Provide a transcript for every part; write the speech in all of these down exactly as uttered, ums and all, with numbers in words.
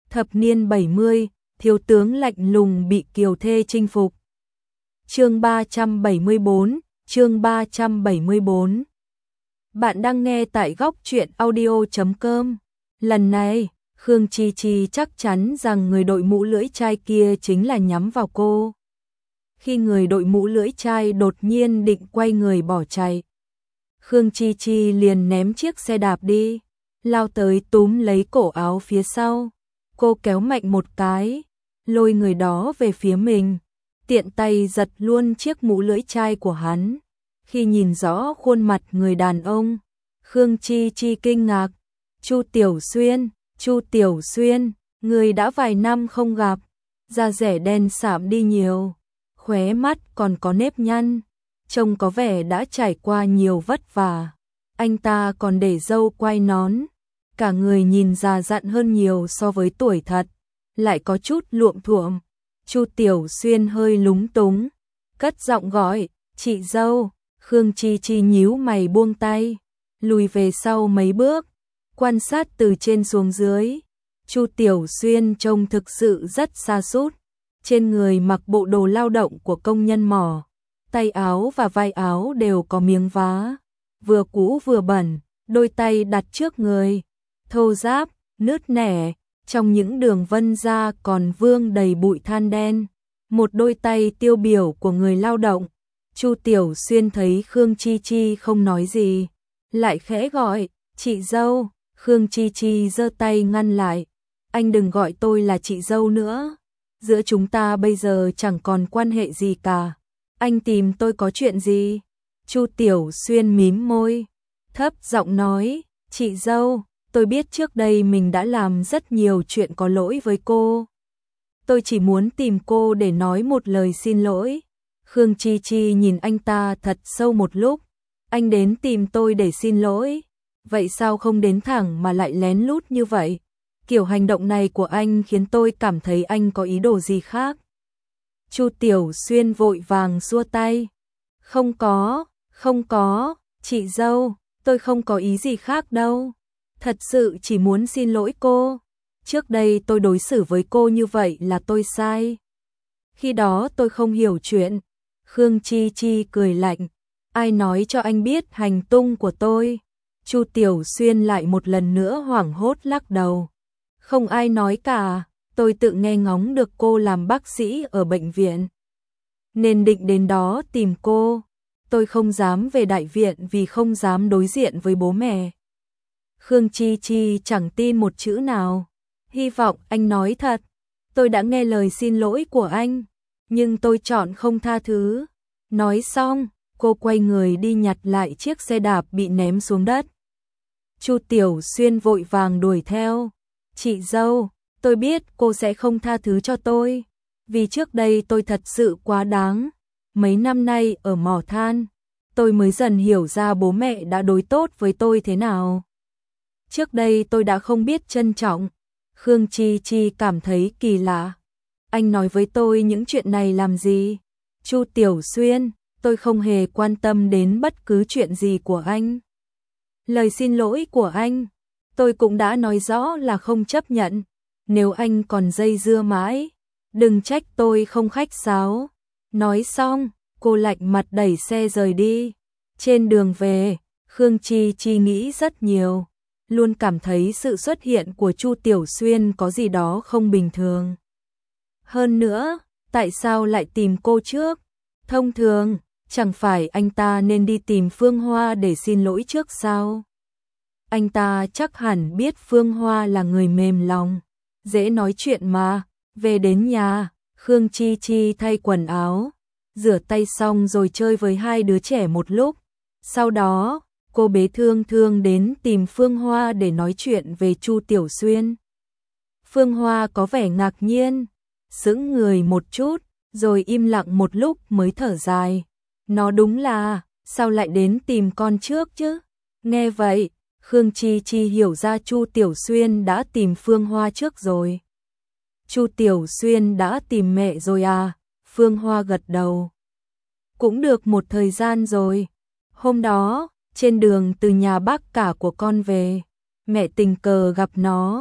Thập niên bảy mươi, thiếu tướng lạnh lùng bị kiều thê chinh phục. Chương ba trăm bảy mươi bốn, chương ba trăm bảy mươi bốn. Bạn đang nghe tại góc truyện audio chấm com. Lần này, Khương Chi Chi chắc chắn rằng người đội mũ lưỡi chai kia chính là nhắm vào cô. Khi người đội mũ lưỡi chai đột nhiên định quay người bỏ chạy, Khương Chi Chi liền ném chiếc xe đạp đi, lao tới túm lấy cổ áo phía sau. Cô kéo mạnh một cái, lôi người đó về phía mình, tiện tay giật luôn chiếc mũ lưỡi chai của hắn. Khi nhìn rõ khuôn mặt người đàn ông, Khương Chi Chi kinh ngạc. Chu Tiểu Xuyên, Chu Tiểu Xuyên, người đã vài năm không gặp, da rẻ đen sạm đi nhiều, khóe mắt còn có nếp nhăn, trông có vẻ đã trải qua nhiều vất vả. Anh ta còn để râu quai nón, cả người nhìn già dặn hơn nhiều so với tuổi thật, lại có chút luộm thuộm. Chu Tiểu Xuyên hơi lúng túng, cất giọng gọi, "Chị dâu." Khương Chi Chi nhíu mày buông tay, lùi về sau mấy bước, quan sát từ trên xuống dưới. Chu Tiểu Xuyên trông thực sự rất sa sút, trên người mặc bộ đồ lao động của công nhân mỏ, tay áo và vai áo đều có miếng vá, vừa cũ vừa bẩn, đôi tay đặt trước người, thô ráp, nứt nẻ, trong những đường vân da còn vương đầy bụi than đen, một đôi tay tiêu biểu của người lao động. Chu Tiểu Xuyên thấy Khương Chi Chi không nói gì, lại khẽ gọi, "Chị dâu." Khương Chi Chi giơ tay ngăn lại, "Anh đừng gọi tôi là chị dâu nữa, giữa chúng ta bây giờ chẳng còn quan hệ gì cả. Anh tìm tôi có chuyện gì?" Chu Tiểu Xuyên mím môi, thấp giọng nói, "Chị dâu, tôi biết trước đây mình đã làm rất nhiều chuyện có lỗi với cô. Tôi chỉ muốn tìm cô để nói một lời xin lỗi." Khương Chi Chi nhìn anh ta thật sâu một lúc, "Anh đến tìm tôi để xin lỗi, vậy sao không đến thẳng mà lại lén lút như vậy? Kiểu hành động này của anh khiến tôi cảm thấy anh có ý đồ gì khác." Chu Tiểu Xuyên vội vàng xua tay, "Không có, không có, chị dâu, tôi không có ý gì khác đâu. Thật sự chỉ muốn xin lỗi cô. Trước đây tôi đối xử với cô như vậy là tôi sai. Khi đó tôi không hiểu chuyện." Khương Chi Chi cười lạnh, "Ai nói cho anh biết hành tung của tôi?" Chu Tiểu Xuyên lại một lần nữa hoảng hốt lắc đầu, "Không ai nói cả, tôi tự nghe ngóng được cô làm bác sĩ ở bệnh viện, nên định đến đó tìm cô. Tôi không dám về đại viện vì không dám đối diện với bố mẹ." Khương Chi Chi chẳng tin một chữ nào, "Hy vọng anh nói thật. Tôi đã nghe lời xin lỗi của anh, nhưng tôi chọn không tha thứ." Nói xong, cô quay người đi nhặt lại chiếc xe đạp bị ném xuống đất. Chu Tiểu Xuyên vội vàng đuổi theo, "Chị dâu, tôi biết cô sẽ không tha thứ cho tôi, vì trước đây tôi thật sự quá đáng. Mấy năm nay ở mỏ than, tôi mới dần hiểu ra bố mẹ đã đối tốt với tôi thế nào. Trước đây tôi đã không biết trân trọng." Khương Chi Chi cảm thấy kỳ lạ, "Anh nói với tôi những chuyện này làm gì?" "Chu Tiểu Xuyên, tôi không hề quan tâm đến bất cứ chuyện gì của anh. Lời xin lỗi của anh, tôi cũng đã nói rõ là không chấp nhận. Nếu anh còn dây dưa mãi, đừng trách tôi không khách sáo." Nói xong, cô lạnh mặt đẩy xe rời đi. Trên đường về, Khương Chi Chi nghĩ rất nhiều, luôn cảm thấy sự xuất hiện của Chu Tiểu Xuyên có gì đó không bình thường. Hơn nữa, tại sao lại tìm cô trước? Thông thường, chẳng phải anh ta nên đi tìm Phương Hoa để xin lỗi trước sao? Anh ta chắc hẳn biết Phương Hoa là người mềm lòng, dễ nói chuyện mà. Về đến nhà, Khương Chi Chi thay quần áo, rửa tay xong rồi chơi với hai đứa trẻ một lúc. Sau đó, cô bế Thương Thương đến tìm Phương Hoa để nói chuyện về Chu Tiểu Xuyên. Phương Hoa có vẻ ngạc nhiên, sững người một chút, rồi im lặng một lúc mới thở dài. "Nó đúng là, sao lại đến tìm con trước chứ?" Nghe vậy, Khương Chi Chi hiểu ra Chu Tiểu Xuyên đã tìm Phương Hoa trước rồi. "Chu Tiểu Xuyên đã tìm mẹ rồi à?" Phương Hoa gật đầu. "Cũng được một thời gian rồi. Hôm đó, trên đường từ nhà bác cả của con về, mẹ tình cờ gặp nó,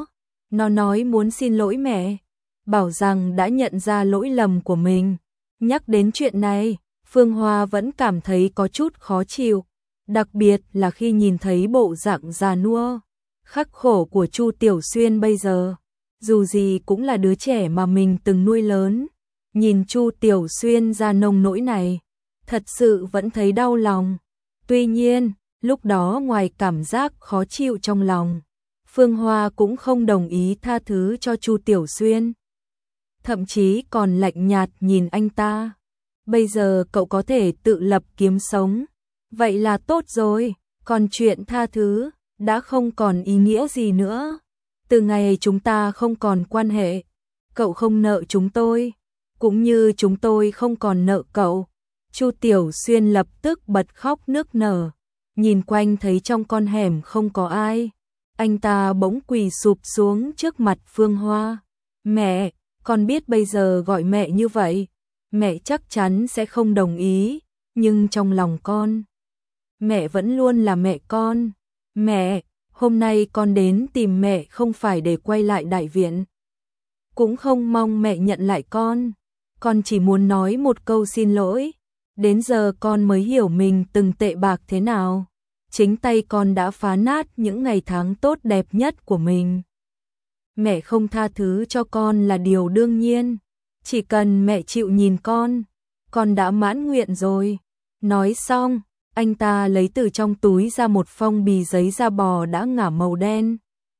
Nó nói muốn xin lỗi mẹ, bảo rằng đã nhận ra lỗi lầm của mình. Nhắc đến chuyện này, Phương Hoa vẫn cảm thấy có chút khó chịu, đặc biệt là khi nhìn thấy bộ dạng già nua, khắc khổ của Chu Tiểu Xuyên bây giờ. Dù gì cũng là đứa trẻ mà mình từng nuôi lớn, nhìn Chu Tiểu Xuyên ra nông nỗi này, thật sự vẫn thấy đau lòng. Tuy nhiên, lúc đó ngoài cảm giác khó chịu trong lòng, Phương Hoa cũng không đồng ý tha thứ cho Chu Tiểu Xuyên. Thậm chí còn lạnh nhạt nhìn anh ta. Bây giờ cậu có thể tự lập kiếm sống, vậy là tốt rồi, còn chuyện tha thứ đã không còn ý nghĩa gì nữa. Từ ngày chúng ta không còn quan hệ, cậu không nợ chúng tôi, cũng như chúng tôi không còn nợ cậu. Chu Tiểu Xuyên lập tức bật khóc nức nở, nhìn quanh thấy trong con hẻm không có ai, anh ta bỗng quỳ sụp xuống trước mặt Phương Hoa. Mẹ, con biết bây giờ gọi mẹ như vậy, mẹ chắc chắn sẽ không đồng ý, nhưng trong lòng con, mẹ vẫn luôn là mẹ con. Mẹ, hôm nay con đến tìm mẹ không phải để quay lại đại viện, cũng không mong mẹ nhận lại con, con chỉ muốn nói một câu xin lỗi. Đến giờ con mới hiểu mình từng tệ bạc thế nào, chính tay con đã phá nát những ngày tháng tốt đẹp nhất của mình. Mẹ không tha thứ cho con là điều đương nhiên, chỉ cần mẹ chịu nhìn con, con đã mãn nguyện rồi. Nói xong, anh ta lấy từ trong túi ra một phong bì giấy da bò đã ngả màu đen,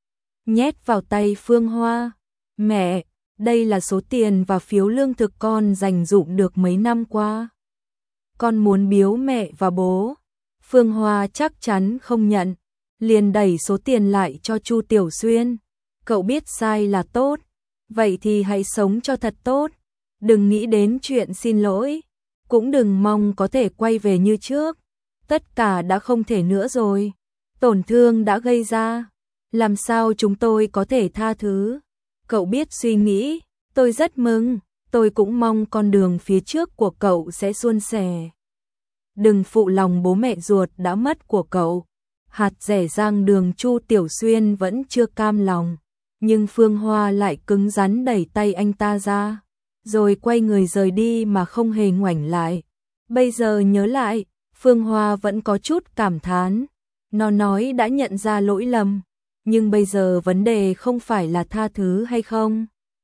nhét vào tay Phương Hoa. Mẹ, đây là số tiền và phiếu lương thực con dành dụm được mấy năm qua. Con muốn biếu mẹ và bố. Phương Hoa chắc chắn không nhận, liền đẩy số tiền lại cho Chu Tiểu Xuyên. Cậu biết sai là tốt, vậy thì hãy sống cho thật tốt, đừng nghĩ đến chuyện xin lỗi, cũng đừng mong có thể quay về như trước. Tất cả đã không thể nữa rồi, tổn thương đã gây ra, làm sao chúng tôi có thể tha thứ. Cậu biết suy nghĩ, tôi rất mừng, tôi cũng mong con đường phía trước của cậu sẽ suôn sẻ. Đừng phụ lòng bố mẹ ruột đã mất của cậu. Hạt rẻ rang đường Chu Tiểu Xuyên vẫn chưa cam lòng, nhưng Phương Hoa lại cứng rắn đẩy tay anh ta ra, rồi quay người rời đi mà không hề ngoảnh lại. Bây giờ nhớ lại, Phương Hoa vẫn có chút cảm thán. Nó nói đã nhận ra lỗi lầm, nhưng bây giờ vấn đề không phải là tha thứ hay không,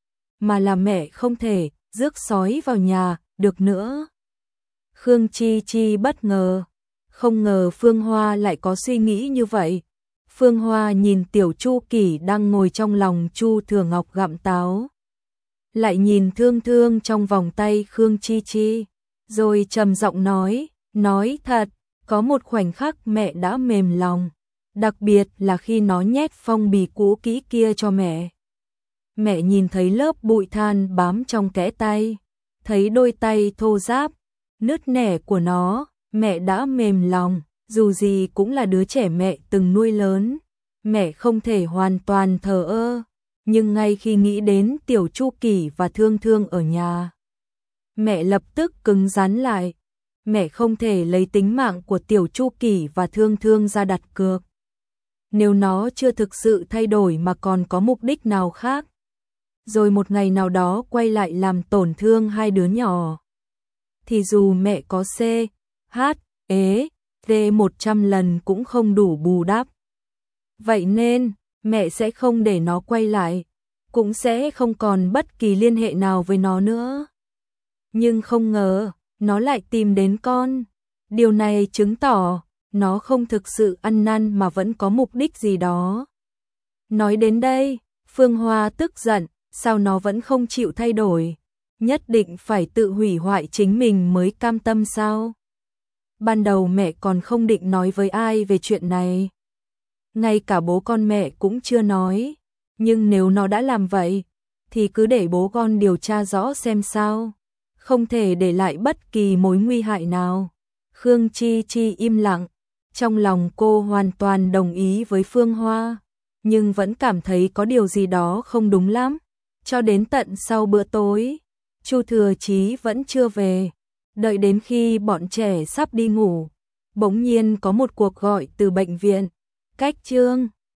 mà là mẹ không thể rước sói vào nhà được nữa. Khương Chi Chi bất ngờ, không ngờ Phương Hoa lại có suy nghĩ như vậy. Phương Hoa nhìn Tiểu Chu Kỷ đang ngồi trong lòng Chu Thừa Ngọc gặm táo, lại nhìn Thương Thương trong vòng tay Khương Chi Chi, rồi trầm giọng nói, nói thật, có một khoảnh khắc mẹ đã mềm lòng, đặc biệt là khi nó nhét phong bì cũ kỹ kia cho mẹ. Mẹ nhìn thấy lớp bụi than bám trong kẽ tay, thấy đôi tay thô ráp, nứt nẻ của nó, mẹ đã mềm lòng. Dù gì cũng là đứa trẻ mẹ từng nuôi lớn, mẹ không thể hoàn toàn thờ ơ, nhưng ngay khi nghĩ đến Tiểu Chu Kỷ và Thương Thương ở nhà, mẹ lập tức cứng rắn lại. Mẹ không thể lấy tính mạng của Tiểu Chu Kỷ và Thương Thương ra đặt cược. Nếu nó chưa thực sự thay đổi mà còn có mục đích nào khác, rồi một ngày nào đó quay lại làm tổn thương hai đứa nhỏ, thì dù mẹ có C, H, ế, D một trăm lần cũng không đủ bù đắp. Vậy nên, mẹ sẽ không để nó quay lại, cũng sẽ không còn bất kỳ liên hệ nào với nó nữa. Nhưng không ngờ, nó lại tìm đến con. Điều này chứng tỏ, nó không thực sự ăn năn mà vẫn có mục đích gì đó. Nói đến đây, Phương Hoa tức giận, sao nó vẫn không chịu thay đổi? Nhất định phải tự hủy hoại chính mình mới cam tâm sao? Ban đầu mẹ còn không định nói với ai về chuyện này. Ngay cả bố con mẹ cũng chưa nói. Nhưng nếu nó đã làm vậy, thì cứ để bố con điều tra rõ xem sao. Không thể để lại bất kỳ mối nguy hại nào. Khương Chi Chi im lặng. Trong lòng cô hoàn toàn đồng ý với Phương Hoa, nhưng vẫn cảm thấy có điều gì đó không đúng lắm. Cho đến tận sau bữa tối, Chu Thừa Chí vẫn chưa về. Đợi đến khi bọn trẻ sắp đi ngủ, bỗng nhiên có một cuộc gọi từ bệnh viện. Cách Trương